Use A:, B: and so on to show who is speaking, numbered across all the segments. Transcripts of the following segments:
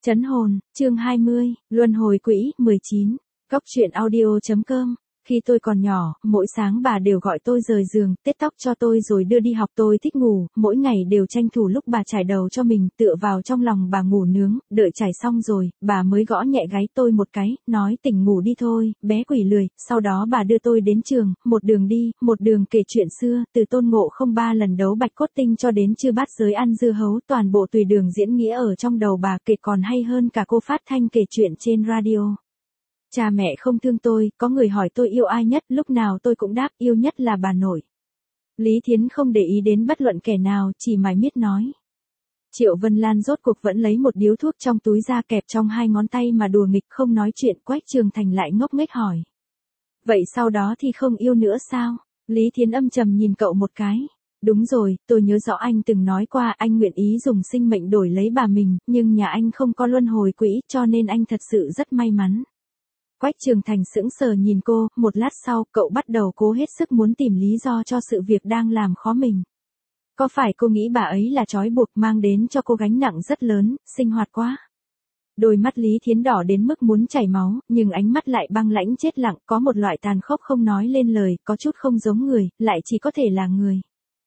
A: Trấn hồn, chương 20, luân hồi quỹ, 19. Góc truyện audio.com. Khi tôi còn nhỏ, mỗi sáng bà đều gọi tôi rời giường, tết tóc cho tôi rồi đưa đi học. Tôi thích ngủ, mỗi ngày đều tranh thủ lúc bà trải đầu cho mình, tựa vào trong lòng bà ngủ nướng, đợi trải xong rồi, bà mới gõ nhẹ gáy tôi một cái, nói tỉnh ngủ đi thôi, bé quỷ lười. Sau đó bà đưa tôi đến trường, một đường đi, một đường kể chuyện xưa, từ Tôn Ngộ Không 3 lần đấu Bạch Cốt Tinh cho đến Chư Bát Giới ăn dưa hấu, toàn bộ tùy đường diễn nghĩa ở trong đầu bà, kể còn hay hơn cả cô phát thanh kể chuyện trên radio. Cha mẹ không thương tôi, có người hỏi tôi yêu ai nhất, lúc nào tôi cũng đáp yêu nhất là bà nội. Lý Thiến không để ý đến bất luận kẻ nào, chỉ mải miết nói. Triệu Vân Lan rốt cuộc vẫn lấy một điếu thuốc trong túi ra kẹp trong hai ngón tay mà đùa nghịch, không nói chuyện. Quách Trường Thành lại ngốc nghếch hỏi. Vậy sau đó thì không yêu nữa sao? Lý Thiến âm trầm nhìn cậu một cái. Đúng rồi, tôi nhớ rõ anh từng nói qua anh nguyện ý dùng sinh mệnh đổi lấy bà mình, nhưng nhà anh không có luân hồi quỹ, cho nên anh thật sự rất may mắn. Quách Trường Thành sững sờ nhìn cô, một lát sau, cậu bắt đầu cố hết sức muốn tìm lý do cho sự việc đang làm khó mình. Có phải cô nghĩ bà ấy là trói buộc mang đến cho cô gánh nặng rất lớn, sinh hoạt quá? Đôi mắt Lý Thiến đỏ đến mức muốn chảy máu, nhưng ánh mắt lại băng lãnh chết lặng, có một loại tàn khốc không nói lên lời, có chút không giống người, lại chỉ có thể là người.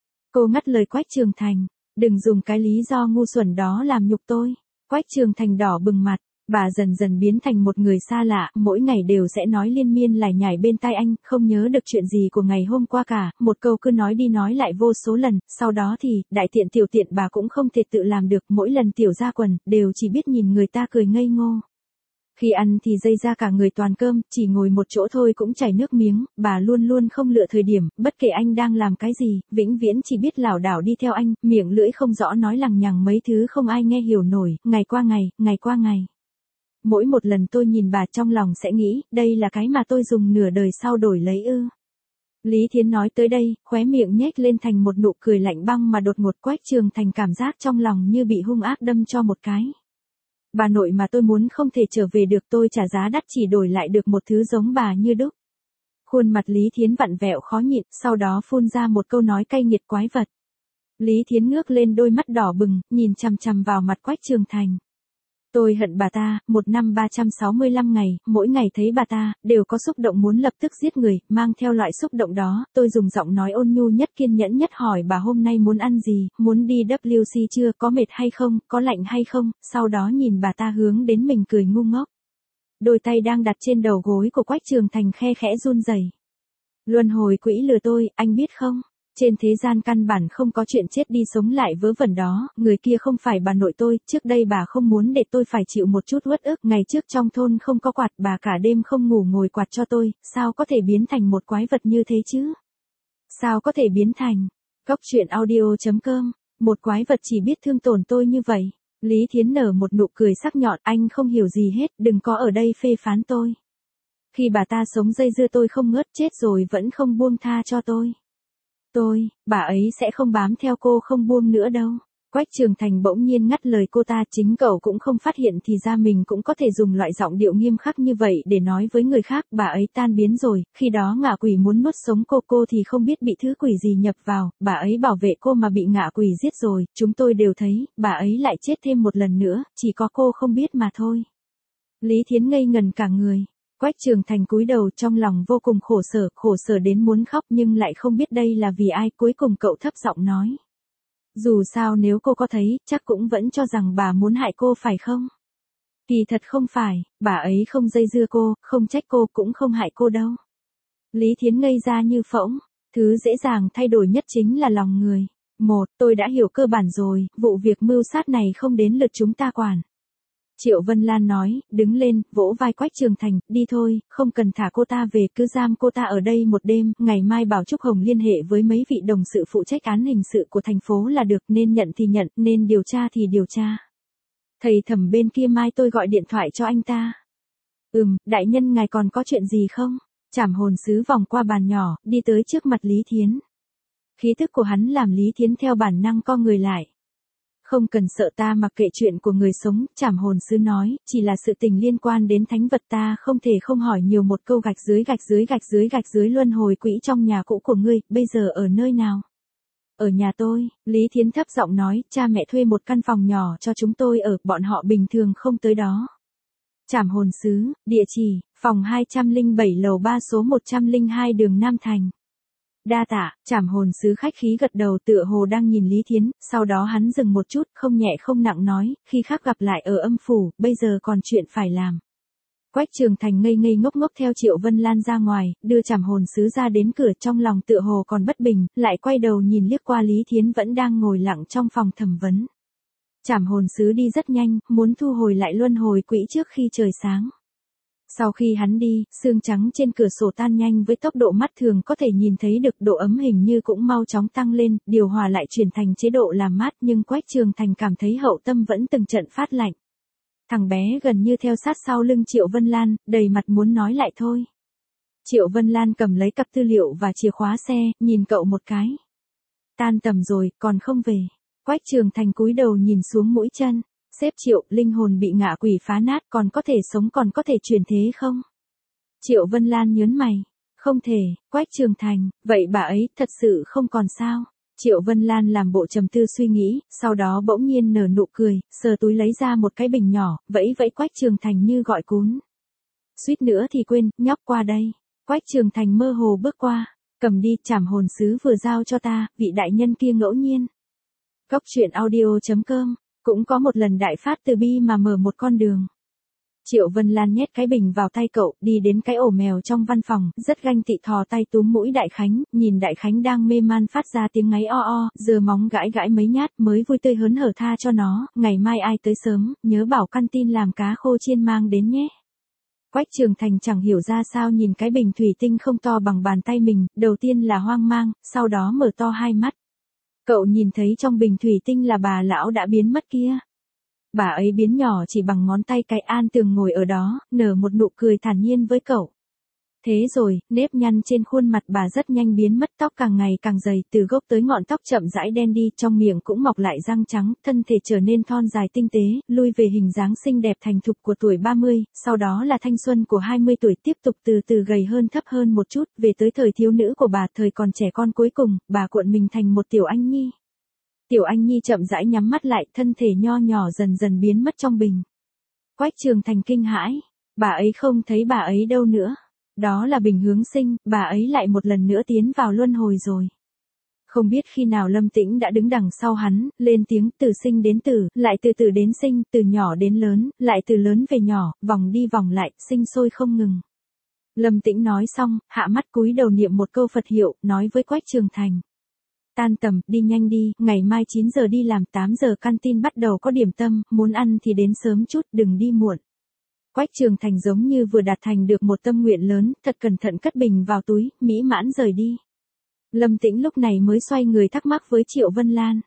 A: Cô ngắt lời Quách Trường Thành, đừng dùng cái lý do ngu xuẩn đó làm nhục tôi. Quách Trường Thành đỏ bừng mặt. Bà dần dần biến thành một người xa lạ, mỗi ngày đều sẽ nói liên miên lải nhải bên tai anh, không nhớ được chuyện gì của ngày hôm qua cả, một câu cứ nói đi nói lại vô số lần, sau đó thì, đại tiện tiểu tiện bà cũng không thể tự làm được, mỗi lần tiểu ra quần, đều chỉ biết nhìn người ta cười ngây ngô. Khi ăn thì dây ra cả người toàn cơm, chỉ ngồi một chỗ thôi cũng chảy nước miếng, bà luôn luôn không lựa thời điểm, bất kể anh đang làm cái gì, vĩnh viễn chỉ biết lảo đảo đi theo anh, miệng lưỡi không rõ nói lằng nhằng mấy thứ không ai nghe hiểu nổi, ngày qua ngày, ngày qua ngày. Mỗi một lần tôi nhìn bà trong lòng sẽ nghĩ, đây là cái mà tôi dùng nửa đời sau đổi lấy ư. Lý Thiến nói tới đây, khóe miệng nhếch lên thành một nụ cười lạnh băng mà đột ngột. Quách Trường Thành cảm giác trong lòng như bị hung ác đâm cho một cái. Bà nội mà tôi muốn không thể trở về được, tôi trả giá đắt chỉ đổi lại được một thứ giống bà như đúc. Khuôn mặt Lý Thiến vặn vẹo khó nhịn, sau đó phun ra một câu nói cay nghiệt quái vật. Lý Thiến ngước lên đôi mắt đỏ bừng, nhìn chằm chằm vào mặt Quách Trường Thành. Tôi hận bà ta, 1 năm 365 ngày, mỗi ngày thấy bà ta, đều có xúc động muốn lập tức giết người, mang theo loại xúc động đó, tôi dùng giọng nói ôn nhu nhất kiên nhẫn nhất hỏi bà hôm nay muốn ăn gì, muốn đi WC chưa, có mệt hay không, có lạnh hay không, sau đó nhìn bà ta hướng đến mình cười ngu ngốc. Đôi tay đang đặt trên đầu gối của Quách Trường Thành khe khẽ run rẩy. Luân hồi quỹ lừa tôi, anh biết không? Trên thế gian căn bản không có chuyện chết đi sống lại vớ vẩn đó, người kia không phải bà nội tôi, trước đây bà không muốn để tôi phải chịu một chút uất ức, ngày trước trong thôn không có quạt, bà cả đêm không ngủ ngồi quạt cho tôi, sao có thể biến thành một quái vật như thế chứ? Sao có thể biến thành? Góc truyện audio.com, một quái vật chỉ biết thương tổn tôi như vậy. Lý Thiến nở một nụ cười sắc nhọn, anh không hiểu gì hết, đừng có ở đây phê phán tôi. Khi bà ta sống dây dưa tôi không ngớt, chết rồi vẫn không buông tha cho tôi. Bà ấy sẽ không bám theo cô không buông nữa đâu. Quách Trường Thành bỗng nhiên ngắt lời cô ta, chính cậu cũng không phát hiện thì ra mình cũng có thể dùng loại giọng điệu nghiêm khắc như vậy để nói với người khác. Bà ấy tan biến rồi, khi đó ngạ quỷ muốn nuốt sống cô thì không biết bị thứ quỷ gì nhập vào, bà ấy bảo vệ cô mà bị ngạ quỷ giết rồi, chúng tôi đều thấy, bà ấy lại chết thêm một lần nữa, chỉ có cô không biết mà thôi. Lý Thiến ngây ngần cả người. Quách Trường Thành cúi đầu trong lòng vô cùng khổ sở đến muốn khóc nhưng lại không biết đây là vì ai, cuối cùng cậu thấp giọng nói. Dù sao nếu cô có thấy, chắc cũng vẫn cho rằng bà muốn hại cô phải không? Kỳ thật không phải, bà ấy không dây dưa cô, không trách cô cũng không hại cô đâu. Lý Thiến ngây ra như phỗng, thứ dễ dàng thay đổi nhất chính là lòng người. Tôi đã hiểu cơ bản rồi, vụ việc mưu sát này không đến lượt chúng ta quản. Triệu Vân Lan nói, đứng lên, vỗ vai Quách Trường Thành, đi thôi, không cần thả cô ta về, cứ giam cô ta ở đây một đêm, ngày mai bảo Trúc Hồng liên hệ với mấy vị đồng sự phụ trách án hình sự của thành phố là được, nên nhận thì nhận, nên điều tra thì điều tra. Thầy Thẩm bên kia mai tôi gọi điện thoại cho anh ta. Đại nhân ngài còn có chuyện gì không? Trảm hồn sứ vòng qua bàn nhỏ, đi tới trước mặt Lý Thiến. Khí tức của hắn làm Lý Thiến theo bản năng co người lại. Không cần sợ, ta mặc kệ chuyện của người sống, Trảm hồn sứ nói, chỉ là sự tình liên quan đến thánh vật ta không thể không hỏi nhiều một câu. Gạch dưới luân hồi quỹ trong nhà cũ của ngươi, bây giờ ở nơi nào? Ở nhà tôi, Lý Thiến thấp giọng nói, cha mẹ thuê một căn phòng nhỏ cho chúng tôi ở, bọn họ bình thường không tới đó. Trảm hồn sứ, địa chỉ, phòng 207 lầu 3 số 102 đường Nam Thành. Đa tạ, trảm hồn sứ khách khí gật đầu tựa hồ đang nhìn Lý Thiến, sau đó hắn dừng một chút, không nhẹ không nặng nói, khi khác gặp lại ở âm phủ, bây giờ còn chuyện phải làm. Quách Trường Thành ngây ngây ngốc ngốc theo Triệu Vân Lan ra ngoài, đưa trảm hồn sứ ra đến cửa, trong lòng tựa hồ còn bất bình, lại quay đầu nhìn liếc qua Lý Thiến vẫn đang ngồi lặng trong phòng thẩm vấn. Trảm hồn sứ đi rất nhanh, muốn thu hồi lại luân hồi quỹ trước khi trời sáng. Sau khi hắn đi, sương trắng trên cửa sổ tan nhanh với tốc độ mắt thường có thể nhìn thấy được, độ ấm hình như cũng mau chóng tăng lên, điều hòa lại chuyển thành chế độ làm mát, nhưng Quách Trường Thành cảm thấy hậu tâm vẫn từng trận phát lạnh. Thằng bé gần như theo sát sau lưng Triệu Vân Lan, đầy mặt muốn nói lại thôi. Triệu Vân Lan cầm lấy cặp tư liệu và chìa khóa xe, nhìn cậu một cái. Tan tầm rồi, còn không về. Quách Trường Thành cúi đầu nhìn xuống mũi chân. Sếp Triệu, linh hồn bị ngạ quỷ phá nát, còn có thể sống, còn có thể chuyển thế không? Triệu Vân Lan nhớn mày. Không thể. Quách Trường Thành, vậy bà ấy thật sự không còn sao? Triệu Vân Lan làm bộ trầm tư suy nghĩ, sau đó bỗng nhiên nở nụ cười, sờ túi lấy ra một cái bình nhỏ, vẫy vẫy Quách Trường Thành như gọi cún. Suýt nữa thì quên, nhóc qua đây. Quách Trường Thành mơ hồ bước qua, cầm đi, trảm hồn sứ vừa giao cho ta, vị đại nhân kia ngẫu nhiên. Cốc truyện audio.com, cũng có một lần đại phát từ bi mà mở một con đường. Triệu Vân Lan nhét cái bình vào tay cậu, đi đến cái ổ mèo trong văn phòng, rất ganh tị thò tay túm mũi Đại Khánh, nhìn Đại Khánh đang mê man phát ra tiếng ngáy o o, giơ móng gãi gãi mấy nhát mới vui tươi hớn hở tha cho nó, ngày mai ai tới sớm, nhớ bảo căn tin làm cá khô chiên mang đến nhé. Quách Trường Thành chẳng hiểu ra sao nhìn cái bình thủy tinh không to bằng bàn tay mình, đầu tiên là hoang mang, sau đó mở to hai mắt. Cậu nhìn thấy trong bình thủy tinh là bà lão đã biến mất kia. Bà ấy biến nhỏ chỉ bằng ngón tay cái, An Tường ngồi ở đó, nở một nụ cười thản nhiên với cậu. Thế rồi, nếp nhăn trên khuôn mặt bà rất nhanh biến mất, tóc càng ngày càng dày, từ gốc tới ngọn tóc chậm rãi đen đi, trong miệng cũng mọc lại răng trắng, thân thể trở nên thon dài tinh tế, lui về hình dáng xinh đẹp thành thục của tuổi 30, sau đó là thanh xuân của 20 tuổi, tiếp tục từ từ gầy hơn, thấp hơn một chút, về tới thời thiếu nữ của bà, thời còn trẻ con, cuối cùng, bà cuộn mình thành một tiểu anh nhi. Tiểu anh nhi chậm rãi nhắm mắt lại, thân thể nho nhỏ dần dần biến mất trong bình. Quách Trường Thành kinh hãi, bà ấy không thấy bà ấy đâu nữa. Đó là bình hướng sinh, bà ấy lại một lần nữa tiến vào luân hồi rồi. Không biết khi nào Lâm Tĩnh đã đứng đằng sau hắn, lên tiếng, từ sinh đến tử, lại từ tử đến sinh, từ nhỏ đến lớn, lại từ lớn về nhỏ, vòng đi vòng lại, sinh sôi không ngừng. Lâm Tĩnh nói xong, hạ mắt cúi đầu niệm một câu Phật hiệu, nói với Quách Trường Thành. Tan tầm, đi nhanh đi, ngày mai 9 giờ đi làm, 8 giờ căn tin bắt đầu có điểm tâm, muốn ăn thì đến sớm chút, đừng đi muộn. Quách Trường Thành giống như vừa đạt thành được một tâm nguyện lớn, thật cẩn thận cất bình vào túi, mỹ mãn rời đi. Lâm Tĩnh lúc này mới xoay người thắc mắc với Triệu Vân Lan.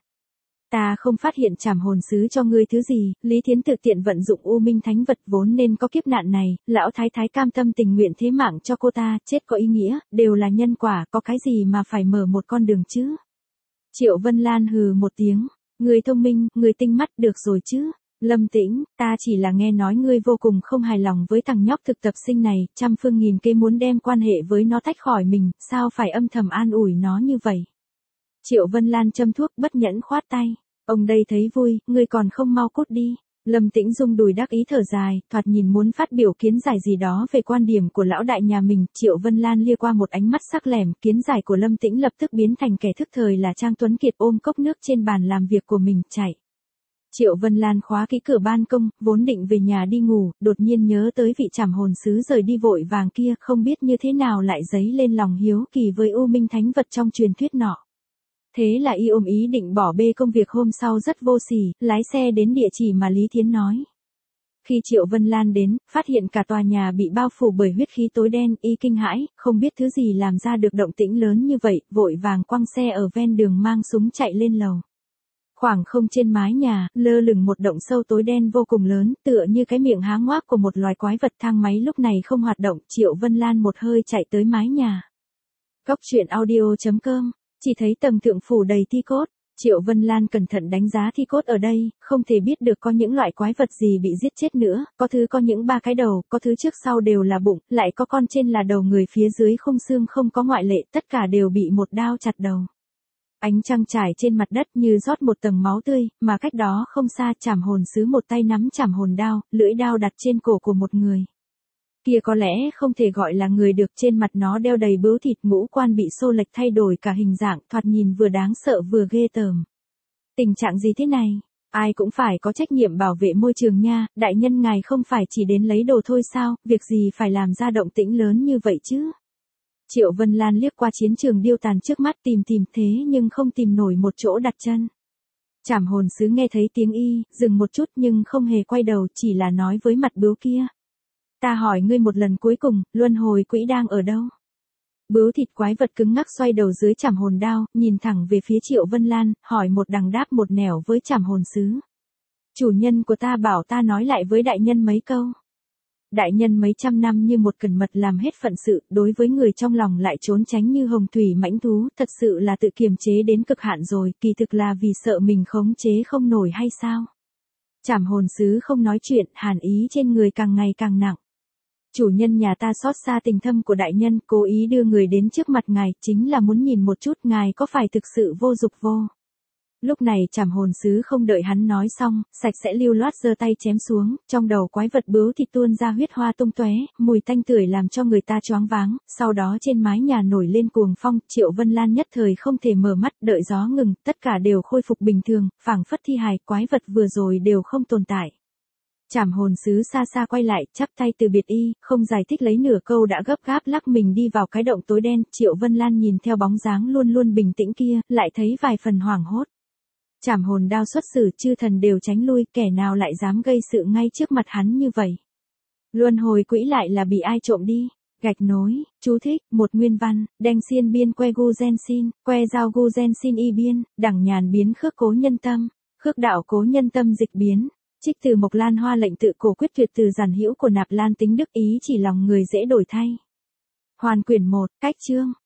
A: Ta không phát hiện trảm hồn sứ cho ngươi thứ gì, Lý Thiến tự tiện vận dụng U Minh Thánh vật vốn nên có kiếp nạn này, lão thái thái cam tâm tình nguyện thế mạng cho cô ta, chết có ý nghĩa, đều là nhân quả, có cái gì mà phải mở một con đường chứ. Triệu Vân Lan hừ một tiếng, người thông minh, người tinh mắt, được rồi chứ. Lâm Tĩnh, ta chỉ là nghe nói ngươi vô cùng không hài lòng với thằng nhóc thực tập sinh này, trăm phương nghìn kế muốn đem quan hệ với nó tách khỏi mình, sao phải âm thầm an ủi nó như vậy. Triệu Vân Lan châm thuốc bất nhẫn khoát tay, ông đây thấy vui, ngươi còn không mau cút đi. Lâm Tĩnh rung đùi đắc ý thở dài, thoạt nhìn muốn phát biểu kiến giải gì đó về quan điểm của lão đại nhà mình. Triệu Vân Lan lia qua một ánh mắt sắc lẻm, kiến giải của Lâm Tĩnh lập tức biến thành kẻ thức thời là Trang Tuấn Kiệt ôm cốc nước trên bàn làm việc của mình, chạy. Triệu Vân Lan khóa kỹ cửa ban công, vốn định về nhà đi ngủ, đột nhiên nhớ tới vị trảm hồn sứ rời đi vội vàng kia, không biết như thế nào lại dấy lên lòng hiếu kỳ với U Minh Thánh vật trong truyền thuyết nọ. Thế là y ôm ý định bỏ bê công việc hôm sau rất vô sỉ, lái xe đến địa chỉ mà Lý Thiến nói. Khi Triệu Vân Lan đến, phát hiện cả tòa nhà bị bao phủ bởi huyết khí tối đen, y kinh hãi, không biết thứ gì làm ra được động tĩnh lớn như vậy, vội vàng quăng xe ở ven đường mang súng chạy lên lầu. Khoảng không trên mái nhà, lơ lửng một động sâu tối đen vô cùng lớn, tựa như cái miệng há ngoác của một loài quái vật. Thang máy lúc này không hoạt động, Triệu Vân Lan một hơi chạy tới mái nhà. Cốc truyện audio.com, chỉ thấy tầng thượng phủ đầy thi cốt. Triệu Vân Lan cẩn thận đánh giá thi cốt ở đây, không thể biết được có những loại quái vật gì bị giết chết nữa, có thứ có những 3 cái đầu, có thứ trước sau đều là bụng, lại có con trên là đầu người, phía dưới khung xương không có ngoại lệ, tất cả đều bị một đao chặt đầu. Ánh trăng trải trên mặt đất như rót một tầng máu tươi, mà cách đó không xa Trảm Hồn Sứ một tay nắm trảm hồn đao, lưỡi đao đặt trên cổ của một người. Kia có lẽ không thể gọi là người được, trên mặt nó đeo đầy bướu thịt, ngũ quan bị xô lệch thay đổi cả hình dạng, thoạt nhìn vừa đáng sợ vừa ghê tởm. Tình trạng gì thế này? Ai cũng phải có trách nhiệm bảo vệ môi trường nha, đại nhân ngài không phải chỉ đến lấy đồ thôi sao, việc gì phải làm ra động tĩnh lớn như vậy chứ? Triệu Vân Lan liếc qua chiến trường điêu tàn trước mắt tìm thế nhưng không tìm nổi một chỗ đặt chân. Trảm Hồn Sứ nghe thấy tiếng y, dừng một chút nhưng không hề quay đầu, chỉ là nói với mặt bướu kia. Ta hỏi ngươi một lần cuối cùng, luân hồi quỹ đang ở đâu? Bướu thịt quái vật cứng ngắc xoay đầu dưới trảm hồn đao, nhìn thẳng về phía Triệu Vân Lan, hỏi một đằng đáp một nẻo với Trảm Hồn Sứ. Chủ nhân của ta bảo ta nói lại với đại nhân mấy câu. Đại nhân mấy trăm năm như một cẩn mật làm hết phận sự, đối với người trong lòng lại trốn tránh như hồng thủy mãnh thú, thật sự là tự kiềm chế đến cực hạn rồi, kỳ thực là vì sợ mình khống chế không nổi hay sao? Trảm Hồn Sứ không nói chuyện, hàn ý trên người càng ngày càng nặng. Chủ nhân nhà ta xót xa tình thâm của đại nhân, cố ý đưa người đến trước mặt ngài, chính là muốn nhìn một chút ngài có phải thực sự vô dục vô. Lúc này Trảm Hồn Sứ không đợi hắn nói xong, sạch sẽ lưu loát giơ tay chém xuống, trong đầu quái vật bướu thịt tuôn ra huyết hoa tung tóe, mùi tanh tưởi làm cho người ta choáng váng, sau đó trên mái nhà nổi lên cuồng phong, Triệu Vân Lan nhất thời không thể mở mắt, đợi gió ngừng, tất cả đều khôi phục bình thường, phảng phất thi hài, quái vật vừa rồi đều không tồn tại. Trảm Hồn Sứ xa xa quay lại, chắp tay từ biệt y, không giải thích lấy nửa câu đã gấp gáp lắc mình đi vào cái động tối đen, Triệu Vân Lan nhìn theo bóng dáng luôn luôn bình tĩnh kia, lại thấy vài phần hoảng hốt. Trảm hồn đao xuất xử, chư thần đều tránh lui, kẻ nào lại dám gây sự ngay trước mặt hắn như vậy. Luân hồi quỹ lại là bị ai trộm đi? Gạch nối, chú thích, một nguyên văn, đeng xiên biên que gu gen xin, que giao gu gen xin y biên, đẳng nhàn biến khước cố nhân tâm, khước đạo cố nhân tâm dịch biến. Trích từ Mộc Lan Hoa lệnh tự cổ quyết tuyệt từ giản hữu của Nạp Lan Tính Đức, ý chỉ lòng người dễ đổi thay. Hoàn quyển 1, cách chương.